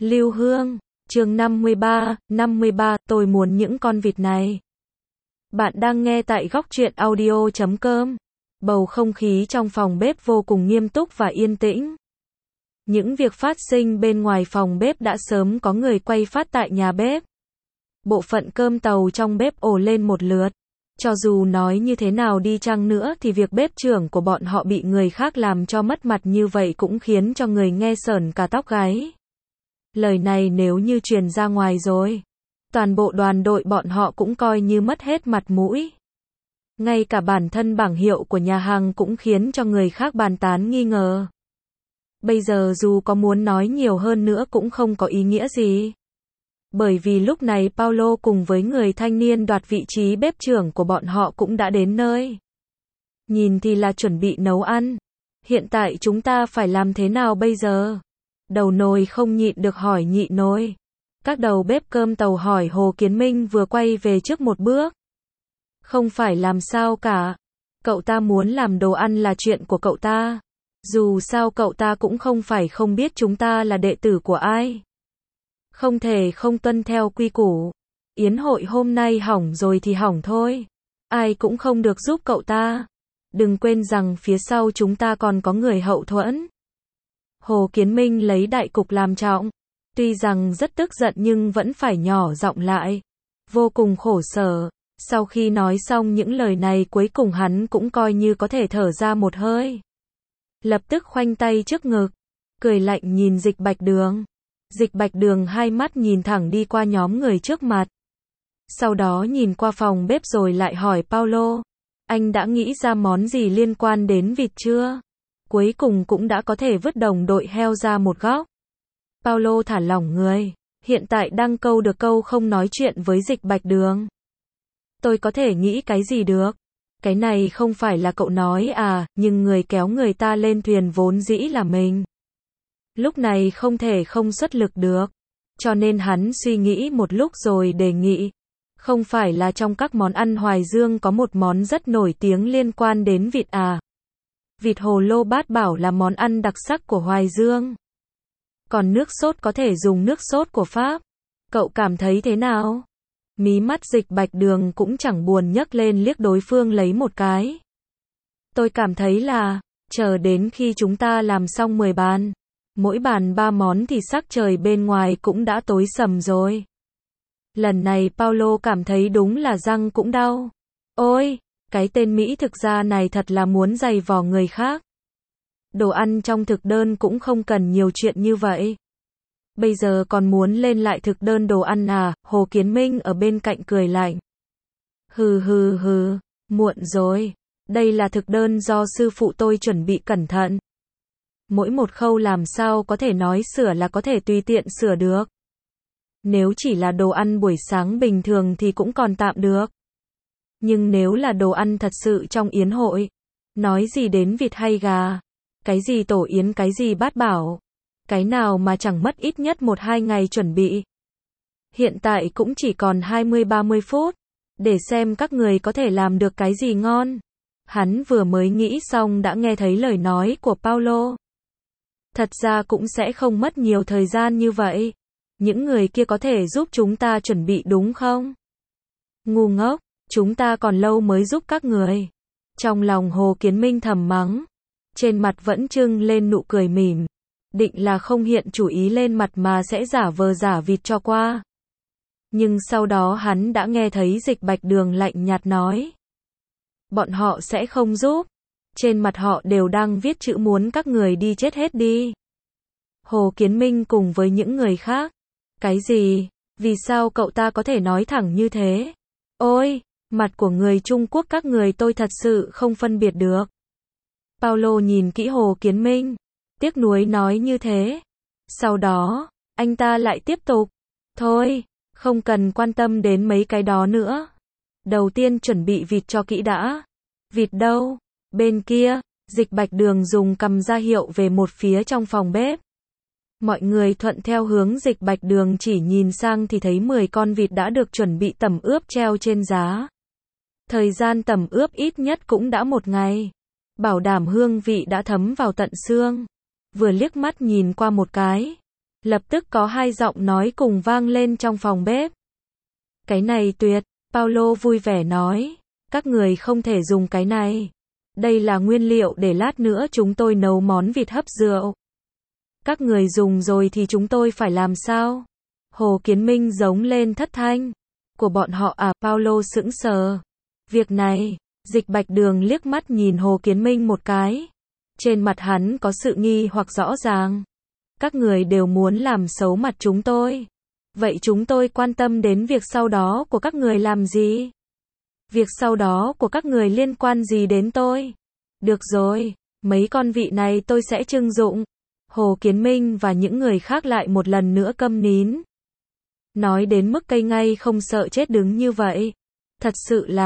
Lưu Hương, chương 53, tôi muốn những con vịt này. Bạn đang nghe tại Góc Truyện Audio.com. Bầu không khí trong phòng bếp vô cùng nghiêm túc và yên tĩnh. Những việc phát sinh bên ngoài phòng bếp đã sớm có người quay phát tại nhà bếp. Bộ phận cơm tàu trong bếp ồ lên một lượt. Cho dù nói như thế nào đi chăng nữa thì việc bếp trưởng của bọn họ bị người khác làm cho mất mặt như vậy cũng khiến cho người nghe sởn cả tóc gáy. Lời này nếu như truyền ra ngoài rồi, toàn bộ đoàn đội bọn họ cũng coi như mất hết mặt mũi. Ngay cả bản thân bảng hiệu của nhà hàng cũng khiến cho người khác bàn tán nghi ngờ. Bây giờ dù có muốn nói nhiều hơn nữa cũng không có ý nghĩa gì. Bởi vì lúc này Paulo cùng với người thanh niên đoạt vị trí bếp trưởng của bọn họ cũng đã đến nơi. Nhìn thì là chuẩn bị nấu ăn. Hiện tại chúng ta phải làm thế nào bây giờ? Đầu nồi không nhịn được hỏi nhị nồi. Các đầu bếp cơm tàu hỏi Hồ Kiến Minh vừa quay về trước một bước. Không phải làm sao cả. Cậu ta muốn làm đồ ăn là chuyện của cậu ta. Dù sao cậu ta cũng không phải không biết chúng ta là đệ tử của ai. Không thể không tuân theo quy củ. Yến hội hôm nay hỏng rồi thì hỏng thôi. Ai cũng không được giúp cậu ta. Đừng quên rằng phía sau chúng ta còn có người hậu thuẫn. Hồ Kiến Minh lấy đại cục làm trọng. Tuy rằng rất tức giận nhưng vẫn phải nhỏ giọng lại. Vô cùng khổ sở. Sau khi nói xong những lời này cuối cùng hắn cũng coi như có thể thở ra một hơi. Lập tức khoanh tay trước ngực. Cười lạnh nhìn Dịch Bạch Đường. Dịch Bạch Đường hai mắt nhìn thẳng đi qua nhóm người trước mặt. Sau đó nhìn qua phòng bếp rồi lại hỏi Paulo. Anh đã nghĩ ra món gì liên quan đến vịt chưa? Cuối cùng cũng đã có thể vứt đồng đội heo ra một góc. Paulo thả lỏng người. Hiện tại đang câu được câu không nói chuyện với Dịch Bạch Đường. Tôi có thể nghĩ cái gì được? Cái này không phải là cậu nói à, nhưng người kéo người ta lên thuyền vốn dĩ là mình. Lúc này không thể không xuất lực được. Cho nên hắn suy nghĩ một lúc rồi đề nghị. Không phải là trong các món ăn Hoài Dương có một món rất nổi tiếng liên quan đến vịt à? Vịt hồ lô bát bảo là món ăn đặc sắc của Hoài Dương. Còn nước sốt có thể dùng nước sốt của Pháp. Cậu cảm thấy thế nào? Mí mắt Dịch Bạch Đường cũng chẳng buồn nhấc lên liếc đối phương lấy một cái. Tôi cảm thấy là, chờ đến khi chúng ta làm xong 10 bàn. Mỗi bàn 3 món thì sắc trời bên ngoài cũng đã tối sầm rồi. Lần này Paulo cảm thấy đúng là răng cũng đau. Ôi, cái tên Mỹ thực ra này thật là muốn giày vò người khác. Đồ ăn trong thực đơn cũng không cần nhiều chuyện như vậy. Bây giờ còn muốn lên lại thực đơn đồ ăn à? Hồ Kiến Minh ở bên cạnh cười lạnh. Hừ, muộn rồi. Đây là thực đơn do sư phụ tôi chuẩn bị cẩn thận. Mỗi một khâu làm sao có thể nói sửa là có thể tùy tiện sửa được. Nếu chỉ là đồ ăn buổi sáng bình thường thì cũng còn tạm được. Nhưng nếu là đồ ăn thật sự trong yến hội, nói gì đến vịt hay gà, cái gì tổ yến cái gì bát bảo, cái nào mà chẳng mất ít nhất 1-2 ngày chuẩn bị. Hiện tại cũng chỉ còn 20-30 phút, để xem các người có thể làm được cái gì ngon. Hắn vừa mới nghĩ xong đã nghe thấy lời nói của Paulo. Thật ra cũng sẽ không mất nhiều thời gian như vậy. Những người kia có thể giúp chúng ta chuẩn bị đúng không? Ngu ngốc, chúng ta còn lâu mới giúp các người. Trong lòng Hồ Kiến Minh thầm mắng. Trên mặt vẫn trưng lên nụ cười mỉm. Định là không hiện chủ ý lên mặt mà sẽ giả vờ giả vịt cho qua. Nhưng sau đó hắn đã nghe thấy Dịch Bạch Đường lạnh nhạt nói. Bọn họ sẽ không giúp. Trên mặt họ đều đang viết chữ muốn các người đi chết hết đi. Hồ Kiến Minh cùng với những người khác. Cái gì? Vì sao cậu ta có thể nói thẳng như thế? Ôi, mặt của người Trung Quốc các người tôi thật sự không phân biệt được. Paulo nhìn kỹ Hồ Kiến Minh. Tiếc nuối nói như thế. Sau đó, anh ta lại tiếp tục. Thôi, không cần quan tâm đến mấy cái đó nữa. Đầu tiên chuẩn bị vịt cho kỹ đã. Vịt đâu? Bên kia, Dịch Bạch Đường dùng cầm ra hiệu về một phía trong phòng bếp. Mọi người thuận theo hướng Dịch Bạch Đường chỉ nhìn sang thì thấy 10 con vịt đã được chuẩn bị tẩm ướp treo trên giá. Thời gian tẩm ướp ít nhất cũng đã 1 ngày. Bảo đảm hương vị đã thấm vào tận xương. Vừa liếc mắt nhìn qua một cái, Lập tức có hai giọng nói cùng vang lên trong phòng bếp. Cái này tuyệt, Paulo vui vẻ nói. Các người không thể dùng cái này. Đây là nguyên liệu để lát nữa chúng tôi nấu món vịt hấp rượu. Các người dùng rồi thì chúng tôi phải làm sao? Hồ Kiến Minh giống lên thất thanh. Của bọn họ à? Paulo sững sờ. Việc này, Dịch Bạch Đường liếc mắt nhìn Hồ Kiến Minh một cái. Trên mặt hắn có sự nghi hoặc rõ ràng. Các người đều muốn làm xấu mặt chúng tôi. Vậy chúng tôi quan tâm đến việc sau đó của các người làm gì? Việc sau đó của các người liên quan gì đến tôi? Được rồi, mấy con vị này tôi sẽ trưng dụng. Hồ Kiến Minh và những người khác lại một lần nữa câm nín. Nói đến mức cây ngay không sợ chết đứng như vậy. Thật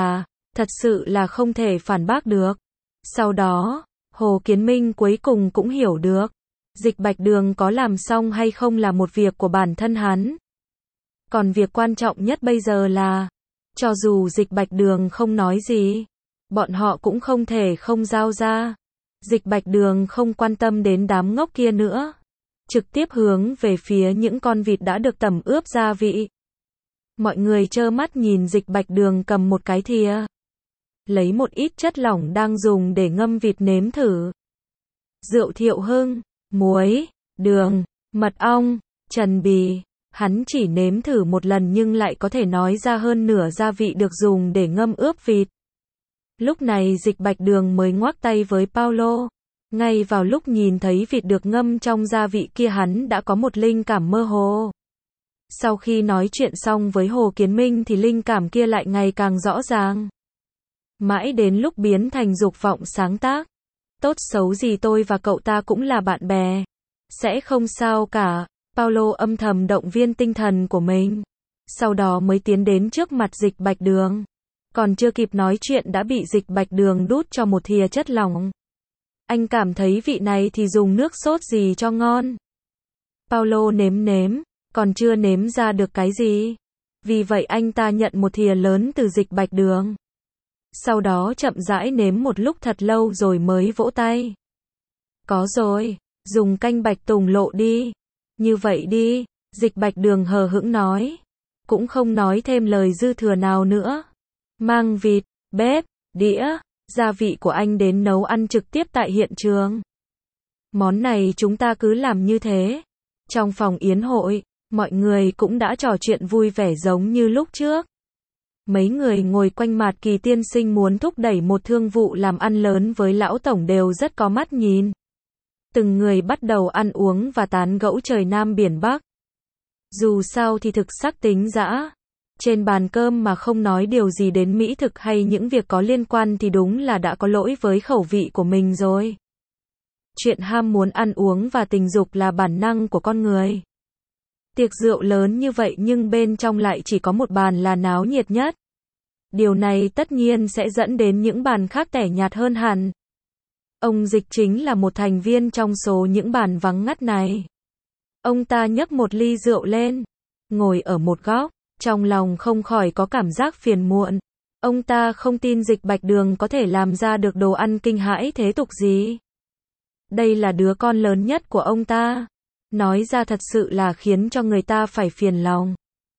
sự là không thể phản bác được. Sau đó, Hồ Kiến Minh cuối cùng cũng hiểu được. Dịch Bạch Đường có làm xong hay không là một việc của bản thân hắn. Còn việc quan trọng nhất bây giờ là, cho dù Dịch Bạch Đường không nói gì, bọn họ cũng không thể không giao ra. Dịch Bạch Đường không quan tâm đến đám ngốc kia nữa. Trực tiếp hướng về phía những con vịt đã được tẩm ướp gia vị. Mọi người trơ mắt nhìn Dịch Bạch Đường cầm một cái thìa. Lấy một ít chất lỏng đang dùng để ngâm vịt nếm thử. Rượu Thiệu Hưng, muối, đường, mật ong, trần bì. Hắn chỉ nếm thử một lần nhưng lại có thể nói ra hơn nửa gia vị được dùng để ngâm ướp vịt. Lúc này Dịch Bạch Đường mới ngoắc tay với Paulo. Ngay vào lúc nhìn thấy vịt được ngâm trong gia vị kia hắn đã có một linh cảm mơ hồ. Sau khi nói chuyện xong với Hồ Kiến Minh thì linh cảm kia lại ngày càng rõ ràng. Mãi đến lúc biến thành dục vọng sáng tác. Tốt xấu gì tôi và cậu ta cũng là bạn bè. Sẽ không sao cả. Paulo âm thầm động viên tinh thần của mình. Sau đó mới tiến đến trước mặt Dịch Bạch Đường. Còn chưa kịp nói chuyện đã bị Dịch Bạch Đường đút cho một thìa chất lỏng. Anh cảm thấy vị này thì dùng nước sốt gì cho ngon? Paulo nếm, còn chưa nếm ra được cái gì. Vì vậy anh ta nhận một thìa lớn từ Dịch Bạch Đường. Sau đó chậm rãi nếm một lúc thật lâu rồi mới vỗ tay. Có rồi, dùng canh bạch tùng lộ đi. Như vậy đi, Dịch Bạch Đường hờ hững nói. Cũng không nói thêm lời dư thừa nào nữa. Mang vịt, bếp, đĩa, gia vị của anh đến nấu ăn trực tiếp tại hiện trường. Món này chúng ta cứ làm như thế. Trong phòng yến hội, mọi người cũng đã trò chuyện vui vẻ giống như lúc trước. Mấy người ngồi quanh Mạt Kỳ tiên sinh muốn thúc đẩy một thương vụ làm ăn lớn với lão tổng đều rất có mắt nhìn. Từng người bắt đầu ăn uống và tán gẫu trời Nam biển Bắc. Dù sao thì thực sắc tính dã. Trên bàn cơm mà không nói điều gì đến mỹ thực hay những việc có liên quan thì đúng là đã có lỗi với khẩu vị của mình rồi. Chuyện ham muốn ăn uống và tình dục là bản năng của con người. Tiệc rượu lớn như vậy nhưng bên trong lại chỉ có một bàn là náo nhiệt nhất. Điều này tất nhiên sẽ dẫn đến những bàn khác tẻ nhạt hơn hẳn. Ông Dịch chính là một thành viên trong số những bàn vắng ngắt này. Ông ta nhấc một ly rượu lên, ngồi ở một góc, trong lòng không khỏi có cảm giác phiền muộn. Ông ta không tin Dịch Bạch Đường có thể làm ra được đồ ăn kinh hãi thế tục gì. Đây là đứa con lớn nhất của ông ta. Nói ra thật sự là khiến cho người ta phải phiền lòng.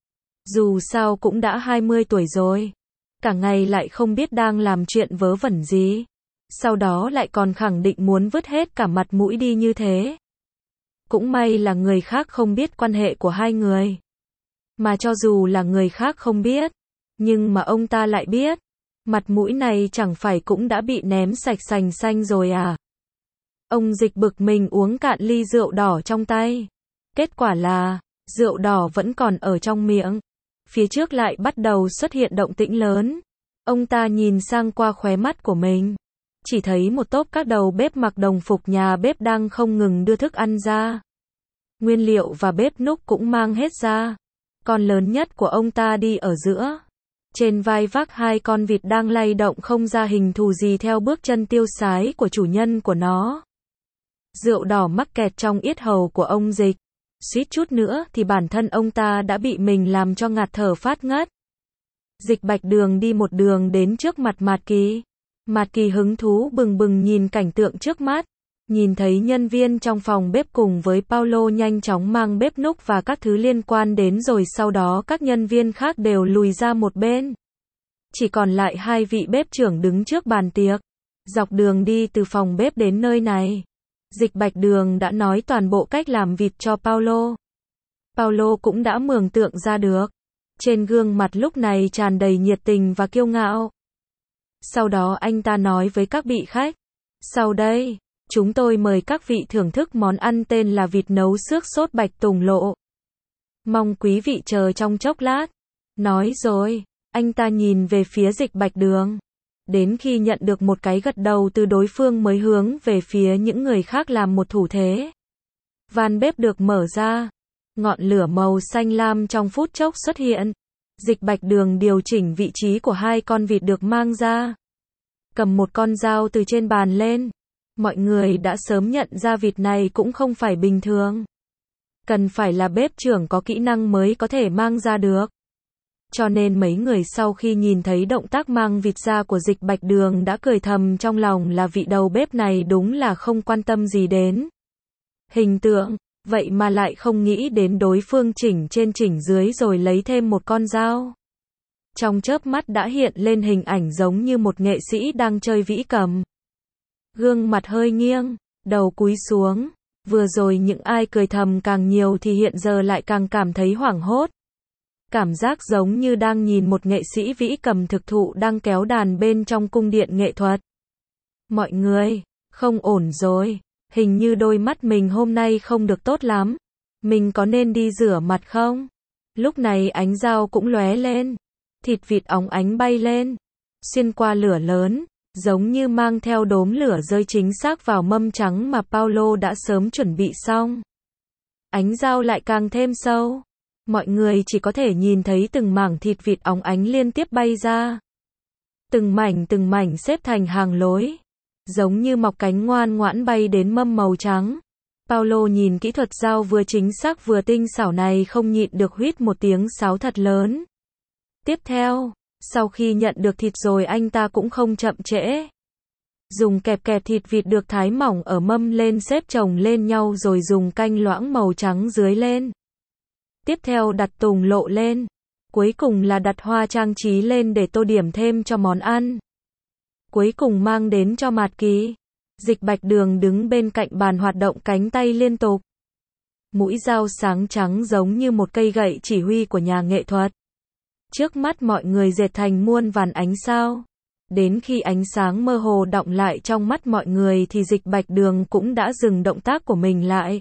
Dù sao cũng đã 20 tuổi rồi. Cả ngày lại không biết đang làm chuyện vớ vẩn gì. Sau đó lại còn khẳng định muốn vứt hết cả mặt mũi đi như thế. Cũng may là người khác không biết quan hệ của hai người. Mà cho dù là người khác không biết, nhưng mà ông ta lại biết. Mặt mũi này chẳng phải cũng đã bị ném sạch sành xanh rồi à? Ông Dịch bực mình uống cạn ly rượu đỏ trong tay. Kết quả là, rượu đỏ vẫn còn ở trong miệng. Phía trước lại bắt đầu xuất hiện động tĩnh lớn. Ông ta nhìn sang qua khóe mắt của mình. Chỉ thấy một tốp các đầu bếp mặc đồng phục nhà bếp đang không ngừng đưa thức ăn ra. Nguyên liệu và bếp núc cũng mang hết ra. Con lớn nhất của ông ta đi ở giữa. Trên vai vác hai con vịt đang lay động không ra hình thù gì theo bước chân tiêu sái của chủ nhân của nó. Rượu đỏ mắc kẹt trong yết hầu của ông Dịch. Suýt chút nữa thì bản thân ông ta đã bị mình làm cho ngạt thở phát ngất. Dịch Bạch Đường đi một đường đến trước mặt Mạt Kỳ. Mạt Kỳ hứng thú bừng bừng nhìn cảnh tượng trước mắt. Nhìn thấy nhân viên trong phòng bếp cùng với Paulo nhanh chóng mang bếp núc và các thứ liên quan đến rồi sau đó các nhân viên khác đều lùi ra một bên. Chỉ còn lại hai vị bếp trưởng đứng trước bàn tiệc. Dọc đường đi từ phòng bếp đến nơi này, Dịch Bạch Đường đã nói toàn bộ cách làm vịt cho Paulo. Paulo cũng đã mường tượng ra được. Trên gương mặt lúc này tràn đầy nhiệt tình và kiêu ngạo. Sau đó anh ta nói với các vị khách. Sau đây, chúng tôi mời các vị thưởng thức món ăn tên là vịt nấu xước sốt bạch tùng lộ. Mong quý vị chờ trong chốc lát. Nói rồi, anh ta nhìn về phía Dịch Bạch Đường. Đến khi nhận được một cái gật đầu từ đối phương mới hướng về phía những người khác làm một thủ thế. Van bếp được mở ra. Ngọn lửa màu xanh lam trong phút chốc xuất hiện. Dịch Bạch Đường điều chỉnh vị trí của hai con vịt được mang ra. Cầm một con dao từ trên bàn lên. Mọi người đã sớm nhận ra vịt này cũng không phải bình thường. Cần phải là bếp trưởng có kỹ năng mới có thể mang ra được. Cho nên mấy người sau khi nhìn thấy động tác mang vịt ra của Dịch Bạch Đường đã cười thầm trong lòng là vị đầu bếp này đúng là không quan tâm gì đến hình tượng, vậy mà lại không nghĩ đến đối phương chỉnh trên chỉnh dưới rồi lấy thêm một con dao. Trong chớp mắt đã hiện lên hình ảnh giống như một nghệ sĩ đang chơi vĩ cầm. Gương mặt hơi nghiêng, đầu cúi xuống, vừa rồi những ai cười thầm càng nhiều thì hiện giờ lại càng cảm thấy hoảng hốt. Cảm giác giống như đang nhìn một nghệ sĩ vĩ cầm thực thụ đang kéo đàn bên trong cung điện nghệ thuật. Mọi người, không ổn rồi, hình như đôi mắt mình hôm nay không được tốt lắm. Mình có nên đi rửa mặt không? Lúc này ánh dao cũng lóe lên, thịt vịt óng ánh bay lên, xuyên qua lửa lớn, giống như mang theo đốm lửa rơi chính xác vào mâm trắng mà Paulo đã sớm chuẩn bị xong. Ánh dao lại càng thêm sâu. Mọi người chỉ có thể nhìn thấy từng mảng thịt vịt óng ánh liên tiếp bay ra. Từng mảnh xếp thành hàng lối. Giống như mọc cánh ngoan ngoãn bay đến mâm màu trắng. Paulo nhìn kỹ thuật dao vừa chính xác vừa tinh xảo này không nhịn được huýt một tiếng sáo thật lớn. Tiếp theo, sau khi nhận được thịt rồi anh ta cũng không chậm trễ. Dùng kẹp thịt vịt được thái mỏng ở mâm lên xếp chồng lên nhau rồi dùng canh loãng màu trắng dưới lên. Tiếp theo đặt tùng lộ lên. Cuối cùng là đặt hoa trang trí lên để tô điểm thêm cho món ăn. Cuối cùng mang đến cho Mạt Kỳ. Dịch Bạch Đường đứng bên cạnh bàn hoạt động cánh tay liên tục. Mũi dao sáng trắng giống như một cây gậy chỉ huy của nhà nghệ thuật. Trước mắt mọi người dệt thành muôn vàn ánh sao. Đến khi ánh sáng mơ hồ đọng lại trong mắt mọi người thì Dịch Bạch Đường cũng đã dừng động tác của mình lại.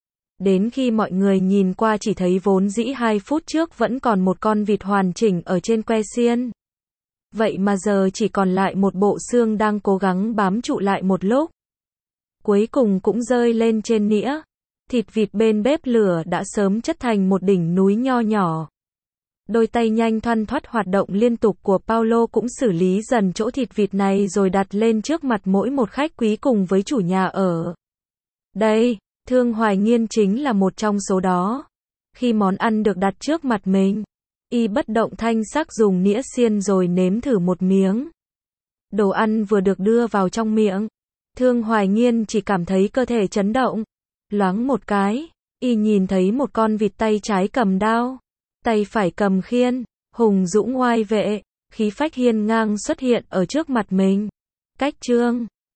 Đến khi mọi người nhìn qua chỉ thấy vốn dĩ 2 phút trước vẫn còn một con vịt hoàn chỉnh ở trên que xiên. Vậy mà giờ chỉ còn lại một bộ xương đang cố gắng bám trụ lại một lúc. Cuối cùng cũng rơi lên trên nĩa. Thịt vịt bên bếp lửa đã sớm chất thành một đỉnh núi nho nhỏ. Đôi tay nhanh thoăn thoắt hoạt động liên tục của Paulo cũng xử lý dần chỗ thịt vịt này rồi đặt lên trước mặt mỗi một khách quý cùng với chủ nhà ở. Đây, Thương Hoài Nghiên chính là một trong số đó. Khi món ăn được đặt trước mặt mình, y bất động thanh sắc dùng nĩa xiên rồi nếm thử một miếng. Đồ ăn vừa được đưa vào trong miệng, Thương Hoài Nghiên chỉ cảm thấy cơ thể chấn động. Loáng một cái, y nhìn thấy một con vịt tay trái cầm đao, tay phải cầm khiên, hùng dũng oai vệ, khí phách hiên ngang xuất hiện ở trước mặt mình. Cách trương